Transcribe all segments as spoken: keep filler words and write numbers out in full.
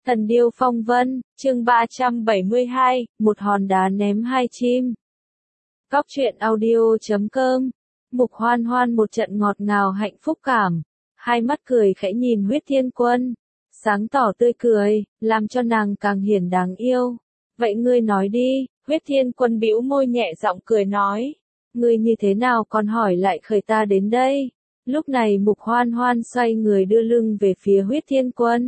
Thần điêu phong vân, chương ba trăm bảy mươi hai, một hòn đá ném hai chim. Cóc truyện audio chấm com. Mục Hoan Hoan một trận ngọt ngào hạnh phúc cảm, hai mắt cười khẽ nhìn Huyết Thiên Quân, sáng tỏ tươi cười, làm cho nàng càng hiển đáng yêu. Vậy ngươi nói đi, Huyết Thiên Quân bĩu môi nhẹ giọng cười nói, ngươi như thế nào còn hỏi lại khởi ta đến đây? Lúc này Mục Hoan Hoan xoay người đưa lưng về phía Huyết Thiên Quân,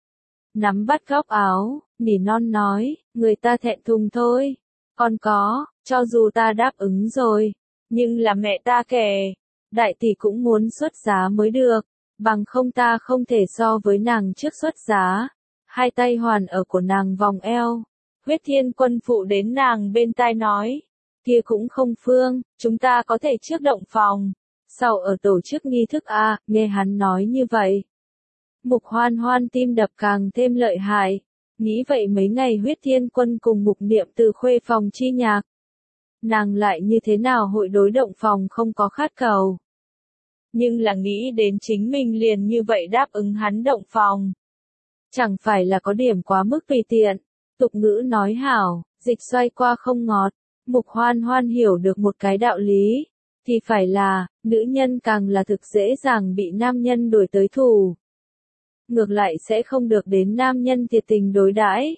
nắm bắt góc áo, nỉ non nói, người ta thẹn thùng thôi. Còn có, cho dù ta đáp ứng rồi, nhưng là mẹ ta kể, đại tỷ cũng muốn xuất giá mới được, bằng không ta không thể so với nàng trước xuất giá. Hai tay hoàn ở của nàng vòng eo, Huyết Thiên Quân phụ đến nàng bên tai nói, kia cũng không phương, chúng ta có thể trước động phòng, sau ở tổ chức nghi thức a. Nghe hắn nói như vậy, Mục Hoan Hoan tim đập càng thêm lợi hại, nghĩ vậy mấy ngày Huyết Thiên Quân cùng Mục Niệm từ khuê phòng chi nhạc, nàng lại như thế nào hội đối động phòng không có khát cầu. Nhưng là nghĩ đến chính mình liền như vậy đáp ứng hắn động phòng, chẳng phải là có điểm quá mức tùy tiện. Tục ngữ nói hảo, dịch xoay qua không ngọt. Mục Hoan Hoan hiểu được một cái đạo lý, thì phải là, nữ nhân càng là thực dễ dàng bị nam nhân đuổi tới thủ, ngược lại sẽ không được đến nam nhân thiệt tình đối đãi.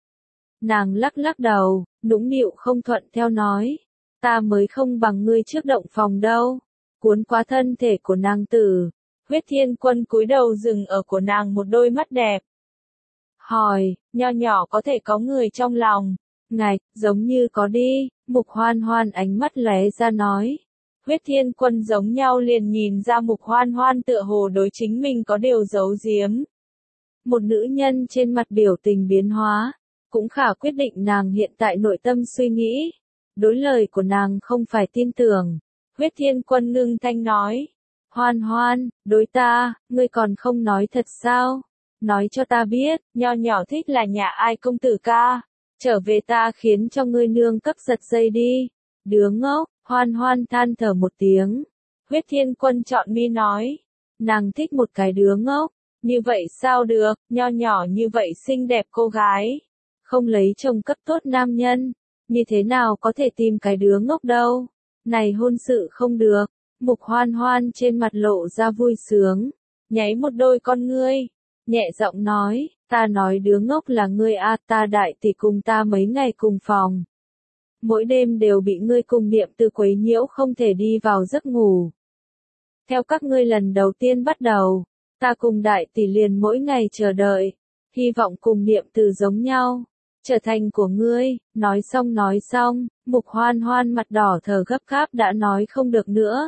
Nàng lắc lắc đầu, nũng nịu không thuận theo nói, ta mới không bằng ngươi trước động phòng đâu. Cuốn qua thân thể của nàng tử, Huyết Thiên Quân cúi đầu dừng ở của nàng một đôi mắt đẹp, hỏi, nho nhỏ có thể có người trong lòng? Ngạch, giống như có đi. Mục Hoan Hoan ánh mắt lóe ra nói. Huyết Thiên Quân giống nhau liền nhìn ra Mục Hoan Hoan tựa hồ đối chính mình có điều giấu giếm. Một nữ nhân trên mặt biểu tình biến hóa, cũng khả quyết định nàng hiện tại nội tâm suy nghĩ. Đối lời của nàng không phải tin tưởng. Huyết Thiên Quân ngưng thanh nói, Hoan Hoan, đối ta, ngươi còn không nói thật sao? Nói cho ta biết, nho nhỏ thích là nhà ai công tử ca, trở về ta khiến cho ngươi nương cấp giật dây đi. Đứa ngốc. Hoan Hoan than thở một tiếng. Huyết Thiên Quân chọn mi nói, nàng thích một cái đứa ngốc. Như vậy sao được, nho nhỏ như vậy xinh đẹp cô gái, không lấy chồng cấp tốt nam nhân, như thế nào có thể tìm cái đứa ngốc đâu. Này hôn sự không được. Mục Hoan Hoan trên mặt lộ ra vui sướng, nháy một đôi con ngươi, nhẹ giọng nói, ta nói đứa ngốc là ngươi a. Ta đại tỷ cùng ta mấy ngày cùng phòng, mỗi đêm đều bị ngươi cùng Niệm Từ quấy nhiễu không thể đi vào giấc ngủ. Theo các ngươi lần đầu tiên bắt đầu, ta cùng đại tỷ liền mỗi ngày chờ đợi, hy vọng cùng Niệm Từ giống nhau, trở thành của ngươi. Nói xong nói xong, Mục Hoan Hoan mặt đỏ thở gấp gáp đã nói không được nữa.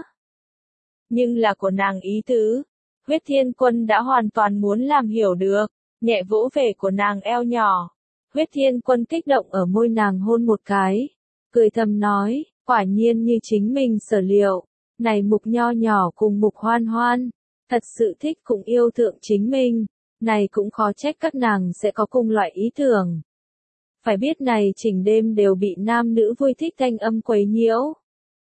Nhưng là của nàng ý tứ, Huyết Thiên Quân đã hoàn toàn muốn làm hiểu được, nhẹ vỗ về của nàng eo nhỏ. Huyết Thiên Quân kích động ở môi nàng hôn một cái, cười thầm nói, quả nhiên như chính mình sở liệu, này Mục nho nhỏ cùng Mục Hoan Hoan, thật sự thích cũng yêu thượng chính mình, này cũng khó trách các nàng sẽ có cùng loại ý tưởng. Phải biết này chỉnh đêm đều bị nam nữ vui thích thanh âm quấy nhiễu.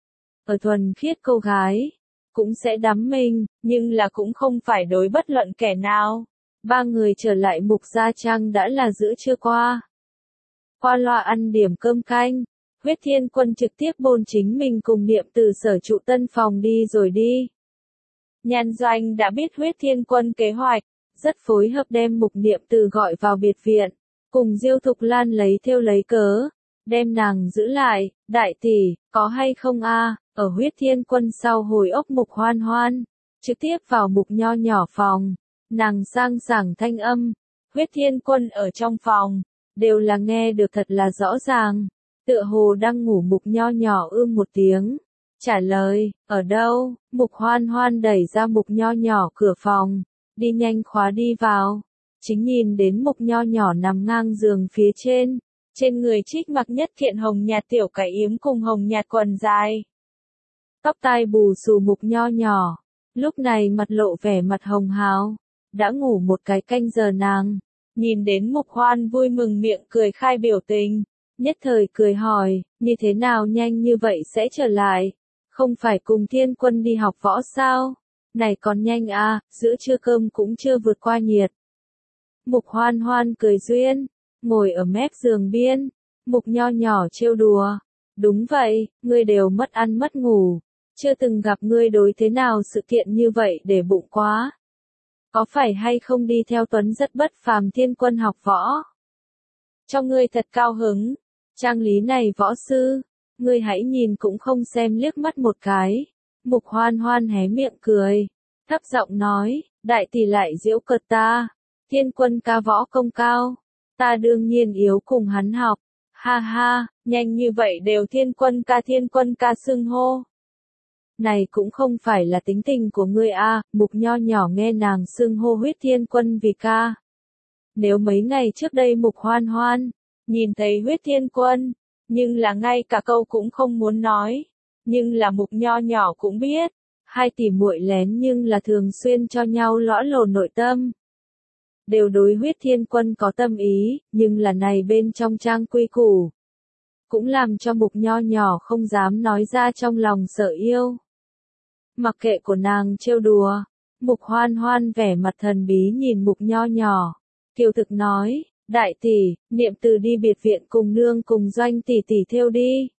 Ở thuần khiết cô gái, cũng sẽ đắm mình, nhưng là cũng không phải đối bất luận kẻ nào. Ba người trở lại Mục gia trang đã là giữa trưa qua. Qua loa ăn điểm cơm canh, Huyết Thiên Quân trực tiếp bôn chính mình cùng Niệm Từ sở trụ tân phòng đi rồi đi. Nhan Doanh đã biết Huyết Thiên Quân kế hoạch, rất phối hợp đem Mục Niệm Từ gọi vào biệt viện, cùng Diêu Thục Lan lấy thêu lấy cớ, đem nàng giữ lại. Đại tỷ, có hay không a? Ở Huyết Thiên Quân sau hồi ốc Mục Hoan Hoan, trực tiếp vào Mục nho nhỏ phòng, nàng sang sảng thanh âm, Huyết Thiên Quân ở trong phòng, đều là nghe được thật là rõ ràng, tựa hồ đang ngủ. Mục nho nhỏ ưm một tiếng, trả lời, ở đâu? Mục Hoan Hoan đẩy ra Mục nho nhỏ cửa phòng, đi nhanh khóa đi vào, chính nhìn đến Mục nho nhỏ nằm ngang giường phía trên, trên người trích mặc nhất kiện hồng nhạt tiểu cải yếm cùng hồng nhạt quần dài. Tóc tai bù xù Mục nho nhỏ, lúc này mặt lộ vẻ mặt hồng hào, đã ngủ một cái canh giờ nàng, nhìn đến Mục Hoan vui mừng miệng cười khai biểu tình, nhất thời cười hỏi, như thế nào nhanh như vậy sẽ trở lại, không phải cùng Thiên Quân đi học võ sao, này còn nhanh à, giữa trưa cơm cũng chưa vượt qua nhiệt. Mục Hoan Hoan cười duyên, ngồi ở mép giường biên, Mục Nho Nhỏ trêu đùa. Đúng vậy, ngươi đều mất ăn mất ngủ, chưa từng gặp ngươi đối thế nào sự kiện như vậy để bụng quá. Có phải hay không đi theo Tuấn rất bất phàm thiên quân học võ? Cho ngươi thật cao hứng, trang lý này võ sư, ngươi hãy nhìn cũng không xem liếc mắt một cái. Mục Hoan Hoan hé miệng cười, thấp giọng nói, đại tỷ lại giễu cợt ta, thiên quân ca võ công cao, ta đương nhiên yếu cùng hắn học, ha ha, nhanh như vậy đều thiên quân ca thiên quân ca xưng hô. Này cũng không phải là tính tình của ngươi a, à, Mục Nho Nhỏ nghe nàng xưng hô huyết thiên quân vì ca. Nếu mấy ngày trước đây Mục Hoan Hoan, nhìn thấy huyết thiên quân, nhưng là ngay cả câu cũng không muốn nói, nhưng là Mục Nho Nhỏ cũng biết, hai tỷ muội lén nhưng là thường xuyên cho nhau lõa lồ nội tâm. Đều đối huyết thiên quân có tâm ý, nhưng là này bên trong trang quy củ. Cũng làm cho Mục Nho Nhỏ không dám nói ra trong lòng sợ yêu. Mặc kệ của nàng trêu đùa, Mục Hoan Hoan vẻ mặt thần bí nhìn Mục Nho Nhỏ, kiều thực nói, đại tỷ, niệm từ đi biệt viện cùng nương cùng Doanh tỷ tỷ thêu đi.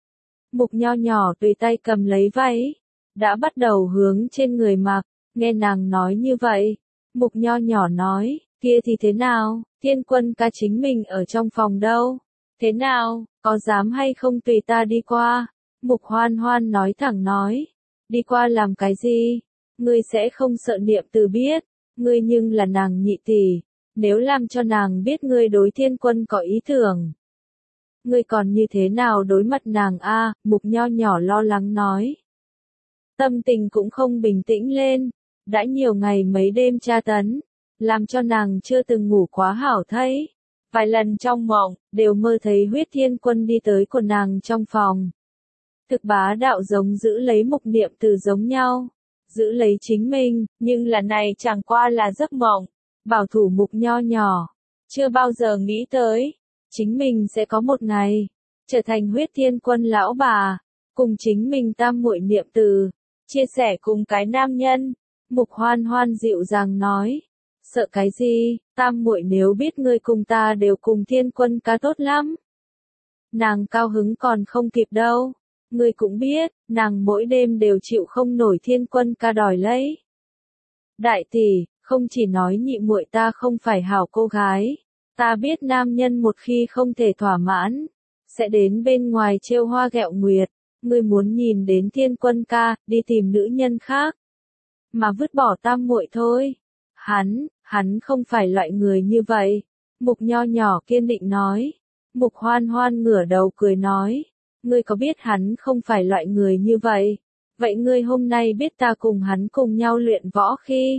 Mục Nho Nhỏ tùy tay cầm lấy váy, đã bắt đầu hướng trên người mặc, nghe nàng nói như vậy, Mục Nho Nhỏ nói, kia thì thế nào, thiên quân ca chính mình ở trong phòng đâu, thế nào, có dám hay không tùy ta đi qua, Mục Hoan Hoan nói thẳng nói, đi qua làm cái gì, ngươi sẽ không sợ niệm từ biết, ngươi nhưng là nàng nhị tỷ, nếu làm cho nàng biết ngươi đối thiên quân có ý tưởng. Ngươi còn như thế nào đối mặt nàng a? À, Mục Nho Nhỏ lo lắng nói. Tâm tình cũng không bình tĩnh lên, đã nhiều ngày mấy đêm tra tấn, làm cho nàng chưa từng ngủ quá hảo thấy. Vài lần trong mộng, đều mơ thấy huyết thiên quân đi tới của nàng trong phòng. Thực bá đạo giống giữ lấy Mục niệm từ giống nhau, giữ lấy chính mình, nhưng là này chẳng qua là giấc mộng, bảo thủ Mục Nho Nhỏ, chưa bao giờ nghĩ tới, chính mình sẽ có một ngày, trở thành huyết thiên quân lão bà, cùng chính mình tam muội niệm từ, chia sẻ cùng cái nam nhân. Mục Hoan Hoan dịu dàng nói, sợ cái gì, tam muội nếu biết ngươi cùng ta đều cùng thiên quân ca tốt lắm. Nàng cao hứng còn không kịp đâu, ngươi cũng biết, nàng mỗi đêm đều chịu không nổi thiên quân ca đòi lấy. Đại tỷ, không chỉ nói nhị muội ta không phải hảo cô gái, ta biết nam nhân một khi không thể thỏa mãn, sẽ đến bên ngoài trêu hoa ghẹo nguyệt, ngươi muốn nhìn đến thiên quân ca, đi tìm nữ nhân khác, mà vứt bỏ tam muội thôi. Hắn, hắn không phải loại người như vậy. Mục Nho Nhỏ kiên định nói. Mục Hoan Hoan ngửa đầu cười nói, ngươi có biết hắn không phải loại người như vậy? Vậy ngươi hôm nay biết ta cùng hắn cùng nhau luyện võ khi?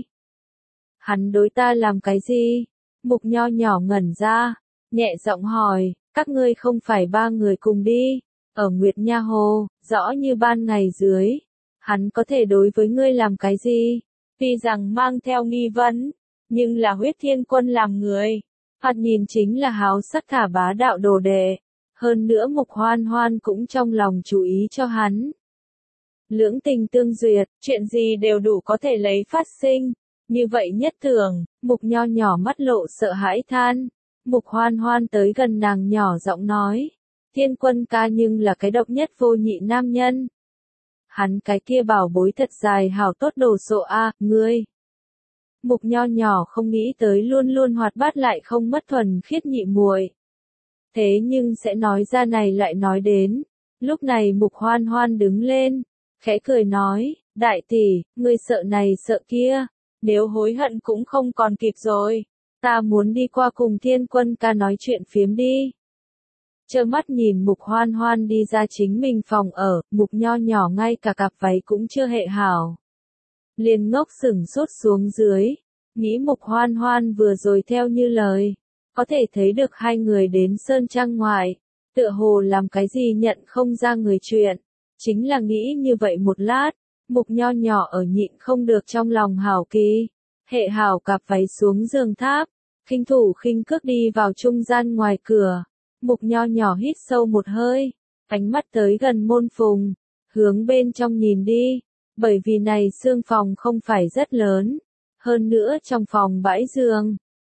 Hắn đối ta làm cái gì? Mục Nho Nhỏ ngẩn ra, nhẹ giọng hỏi, các ngươi không phải ba người cùng đi, ở Nguyệt Nha Hồ, rõ như ban ngày dưới. Hắn có thể đối với ngươi làm cái gì? Tuy rằng mang theo nghi vấn, nhưng là huyết thiên quân làm người. Thoạt nhìn chính là háo sắc thả bá đạo đồ đệ. Hơn nữa Mục Hoan Hoan cũng trong lòng chú ý cho hắn. Lưỡng tình tương duyệt, chuyện gì đều đủ có thể lấy phát sinh. Như vậy nhất thường, Mục Nho Nhỏ mắt lộ sợ hãi than. Mục Hoan Hoan tới gần nàng nhỏ giọng nói. Thiên quân ca nhưng là cái độc nhất vô nhị nam nhân. Hắn cái kia bảo bối thật dài hảo tốt đồ sộ a, à, ngươi. Mục Nho Nhỏ không nghĩ tới luôn luôn hoạt bát lại không mất thuần khiết nhị muội. Thế nhưng sẽ nói ra này lại nói đến. Lúc này Mục Hoan Hoan đứng lên, khẽ cười nói, đại tỷ, ngươi sợ này sợ kia, nếu hối hận cũng không còn kịp rồi. Ta muốn đi qua cùng thiên quân ca nói chuyện phiếm đi. Trơ mắt nhìn Mục Hoan Hoan đi ra chính mình phòng ở, Mục Nho Nhỏ ngay cả cặp váy cũng chưa hệ hảo. Liền ngốc sửng sốt xuống dưới, nghĩ Mục Hoan Hoan vừa rồi theo như lời, có thể thấy được hai người đến sơn trang ngoại, tựa hồ làm cái gì nhận không ra người chuyện, chính là nghĩ như vậy một lát, Mục Nho Nhỏ ở nhịn không được trong lòng hảo kỳ, hệ hảo cặp váy xuống giường tháp, khinh thủ khinh cước đi vào trung gian ngoài cửa. Mục Nho Nhỏ hít sâu một hơi, ánh mắt tới gần môn phùng, hướng bên trong nhìn đi, bởi vì này xương phòng không phải rất lớn, hơn nữa trong phòng bãi giường,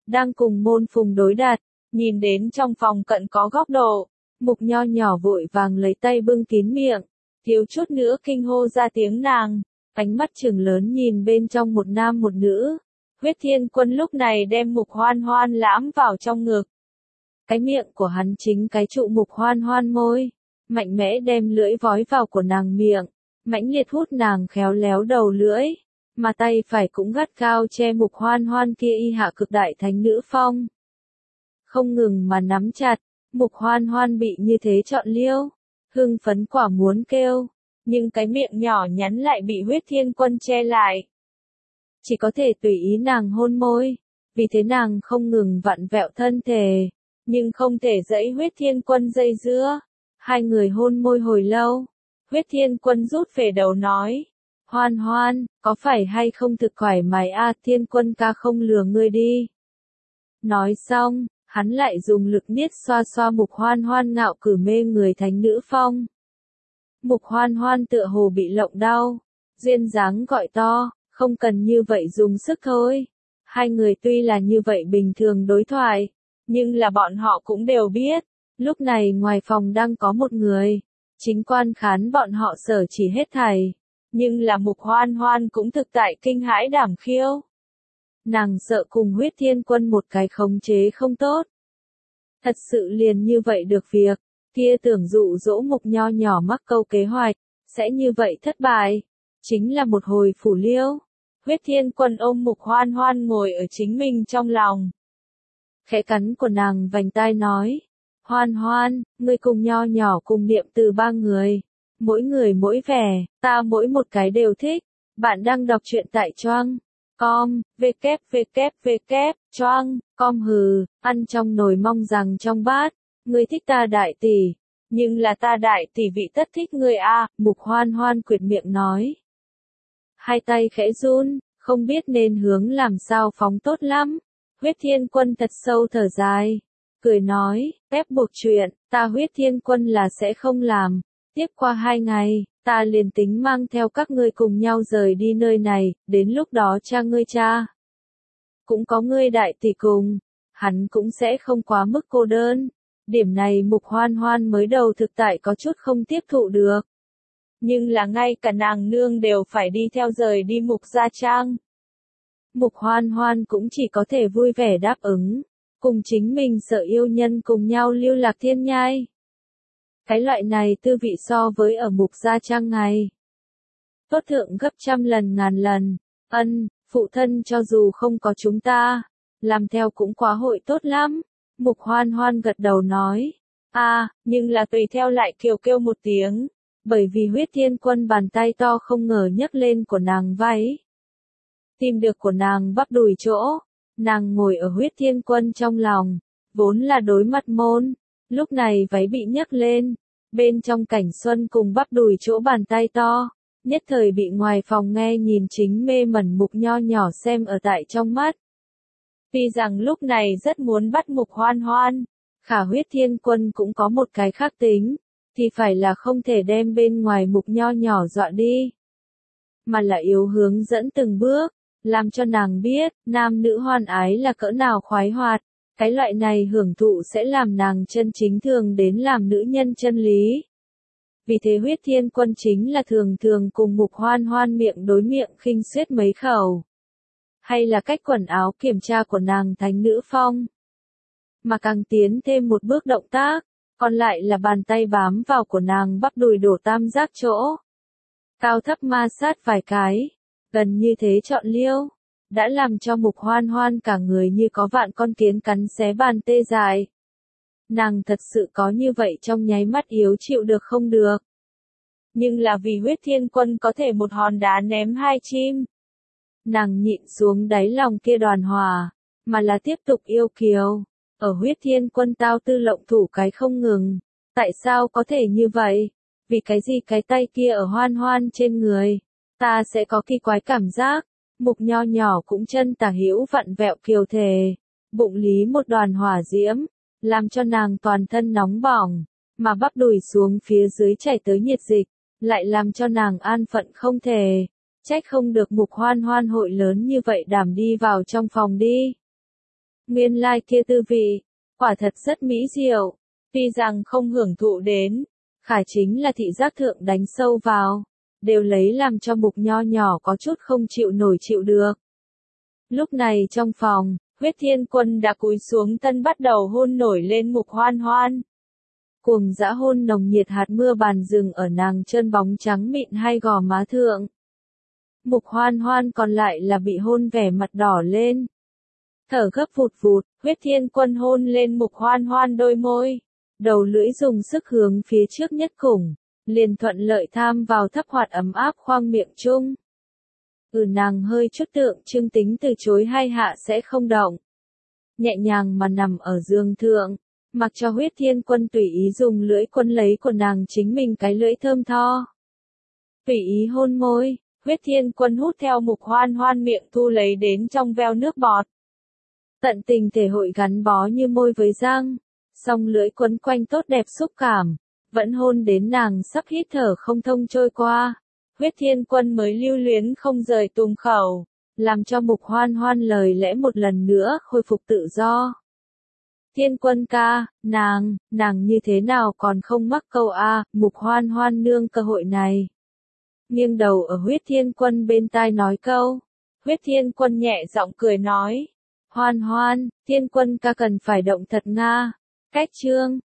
đang cùng môn phùng đối đặt, nhìn đến trong phòng cận có góc độ, Mục Nho nhỏ vội vàng lấy tay bưng kín miệng, thiếu chút nữa kinh hô ra tiếng nàng, ánh mắt trừng lớn nhìn bên trong một nam một nữ. Huyết Thiên Quân lúc này đem Mục Hoan Hoan lãm vào trong ngực. Cái miệng của hắn chính cái trụ Mục Hoan Hoan môi, mạnh mẽ đem lưỡi vói vào của nàng miệng, mãnh liệt hút nàng khéo léo đầu lưỡi, mà tay phải cũng gắt gao che Mục Hoan Hoan kia y hạ cực đại thánh nữ phong. Không ngừng mà nắm chặt, Mục Hoan Hoan bị như thế chọn liêu, hưng phấn quả muốn kêu, nhưng cái miệng nhỏ nhắn lại bị Huyết Thiên Quân che lại. Chỉ có thể tùy ý nàng hôn môi, vì thế nàng không ngừng vặn vẹo thân thể, nhưng không thể dẫy Huyết Thiên Quân dây dưa. Hai người hôn môi hồi lâu, Huyết Thiên Quân rút về đầu nói, Hoan Hoan, có phải hay không thực thoải mái a? Thiên Quân ca không lừa ngươi đi. Nói xong, hắn lại dùng lực niết xoa xoa Mục Hoan Hoan ngạo cử mê người thánh nữ phong. Mục Hoan Hoan tựa hồ bị lộng đau, duyên dáng gọi to, không cần như vậy dùng sức thôi. Hai người tuy là như vậy bình thường đối thoại, nhưng là bọn họ cũng đều biết, lúc này ngoài phòng đang có một người, chính quan khán bọn họ sở chỉ hết thảy, nhưng là Mục Hoan Hoan cũng thực tại kinh hãi đảm khiêu. Nàng sợ cùng Huyết Thiên Quân một cái khống chế không tốt. Thật sự liền như vậy được việc, kia tưởng dụ dỗ Mục Nho nhỏ mắc câu kế hoạch, sẽ như vậy thất bại, chính là một hồi phủ liêu. Huyết Thiên Quân ôm Mục Hoan Hoan ngồi ở chính mình trong lòng. Khẽ cắn của nàng vành tai nói, Hoan Hoan, ngươi cùng Nho nhỏ cùng niệm từ ba người, mỗi người mỗi vẻ, ta mỗi một cái đều thích. Bạn đang đọc truyện tại choang com, www, choang com hừ, ăn trong nồi mong rằng trong bát, ngươi thích ta đại tỷ, nhưng là ta đại tỷ vị tất thích ngươi a. Mục Hoan Hoan quyệt miệng nói. Hai tay khẽ run, không biết nên hướng làm sao phóng tốt lắm. Huyết Thiên Quân thật sâu thở dài, cười nói, ép buộc chuyện, ta Huyết Thiên Quân là sẽ không làm. Tiếp qua hai ngày, ta liền tính mang theo các ngươi cùng nhau rời đi nơi này, đến lúc đó cha ngươi cha. Cũng có ngươi đại tỷ cùng, hắn cũng sẽ không quá mức cô đơn. Điểm này Mục Hoan Hoan mới đầu thực tại có chút không tiếp thụ được. Nhưng là ngay cả nàng nương đều phải đi theo rời đi Mục Gia Trang. Mục Hoan Hoan cũng chỉ có thể vui vẻ đáp ứng, cùng chính mình sợ yêu nhân cùng nhau lưu lạc thiên nhai. Cái loại này tư vị so với ở Mục Gia Trang ngày tốt thượng gấp trăm lần ngàn lần. Ân, phụ thân cho dù không có chúng ta, làm theo cũng quá hội tốt lắm. Mục Hoan Hoan gật đầu nói, a, à, nhưng là tùy theo lại kêu kêu một tiếng, bởi vì Huyết Thiên Quân bàn tay to không ngờ nhấc lên của nàng váy. Tìm được của nàng bắp đùi chỗ, nàng ngồi ở Huyết Thiên Quân trong lòng, vốn là đối mặt môn, lúc này váy bị nhấc lên, bên trong cảnh xuân cùng bắp đùi chỗ bàn tay to, nhất thời bị ngoài phòng nghe nhìn chính mê mẩn Mục Nho nhỏ xem ở tại trong mắt. Tuy rằng lúc này rất muốn bắt Mục Hoan Hoan, khả Huyết Thiên Quân cũng có một cái khác tính, thì phải là không thể đem bên ngoài Mục Nho nhỏ dọa đi, mà là yếu hướng dẫn từng bước, làm cho nàng biết, nam nữ hoan ái là cỡ nào khoái hoạt, cái loại này hưởng thụ sẽ làm nàng chân chính thường đến làm nữ nhân chân lý. Vì thế Huyết Thiên Quân chính là thường thường cùng Mục Hoan Hoan miệng đối miệng khinh suýt mấy khẩu. Hay là cách quần áo kiểm tra của nàng thánh nữ phong. Mà càng tiến thêm một bước động tác, còn lại là bàn tay bám vào của nàng bắp đùi đổ tam giác chỗ. Cao thấp ma sát vài cái, gần như thế chọn liêu, đã làm cho Mục Hoan Hoan cả người như có vạn con kiến cắn xé bàn tê dài. Nàng thật sự có như vậy trong nháy mắt yếu chịu được không được. Nhưng là vì Huyết Thiên Quân có thể một hòn đá ném hai chim. Nàng nhịn xuống đáy lòng kia đoàn hòa, mà là tiếp tục yêu kiều. Ở Huyết Thiên Quân tao tư lộng thủ cái không ngừng. Tại sao có thể như vậy? Vì cái gì cái tay kia ở Hoan Hoan trên người, ta sẽ có kỳ quái cảm giác. Mục Nho nhỏ cũng chân tả hữu vặn vẹo kiều thể, bụng lý một đoàn hỏa diễm, làm cho nàng toàn thân nóng bỏng, mà bắp đùi xuống phía dưới chảy tới nhiệt dịch, lại làm cho nàng an phận không thể. Trách không được Mục Hoan Hoan hội lớn như vậy đảm đi vào trong phòng đi. Nguyên lai kia tư vị, quả thật rất mỹ diệu, tuy rằng không hưởng thụ đến, Khải chính là thị giác thượng đánh sâu vào, đều lấy làm cho Mục Nho nhỏ có chút không chịu nổi chịu được. Lúc này trong phòng, Huyết Thiên Quân đã cúi xuống thân bắt đầu hôn nổi lên Mục Hoan Hoan. Cuồng dã hôn nồng nhiệt hạt mưa bàn rừng ở nàng chân bóng trắng mịn hay gò má thượng. Mục Hoan Hoan còn lại là bị hôn vẻ mặt đỏ lên. Thở gấp vụt vụt, Huyết Thiên Quân hôn lên Mục Hoan Hoan đôi môi. Đầu lưỡi dùng sức hướng phía trước nhất cùng, liền thuận lợi tham vào thấp hoạt ấm áp khoang miệng chung. Ừ nàng hơi chút tượng trưng tính từ chối hai hạ sẽ không động. Nhẹ nhàng mà nằm ở giường thượng, mặc cho Huyết Thiên Quân tùy ý dùng lưỡi quân lấy của nàng chính mình cái lưỡi thơm tho. Tùy ý hôn môi, Huyết Thiên Quân hút theo Mục Hoan Hoan miệng thu lấy đến trong veo nước bọt. Tận tình thể hội gắn bó như môi với răng, song lưỡi quấn quanh tốt đẹp xúc cảm, vẫn hôn đến nàng sắp hít thở không thông trôi qua. Huyết Thiên Quân mới lưu luyến không rời tùng khẩu, làm cho Mục Hoan Hoan lời lẽ một lần nữa khôi phục tự do. Thiên Quân ca, nàng, nàng như thế nào còn không mắc câu a? Mục Hoan Hoan nương cơ hội này. Nghiêng đầu ở Huyết Thiên Quân bên tai nói câu. Huyết Thiên Quân nhẹ giọng cười nói. Hoan Hoan, Thiên Quân ca cần phải động thật nga. Cách chương.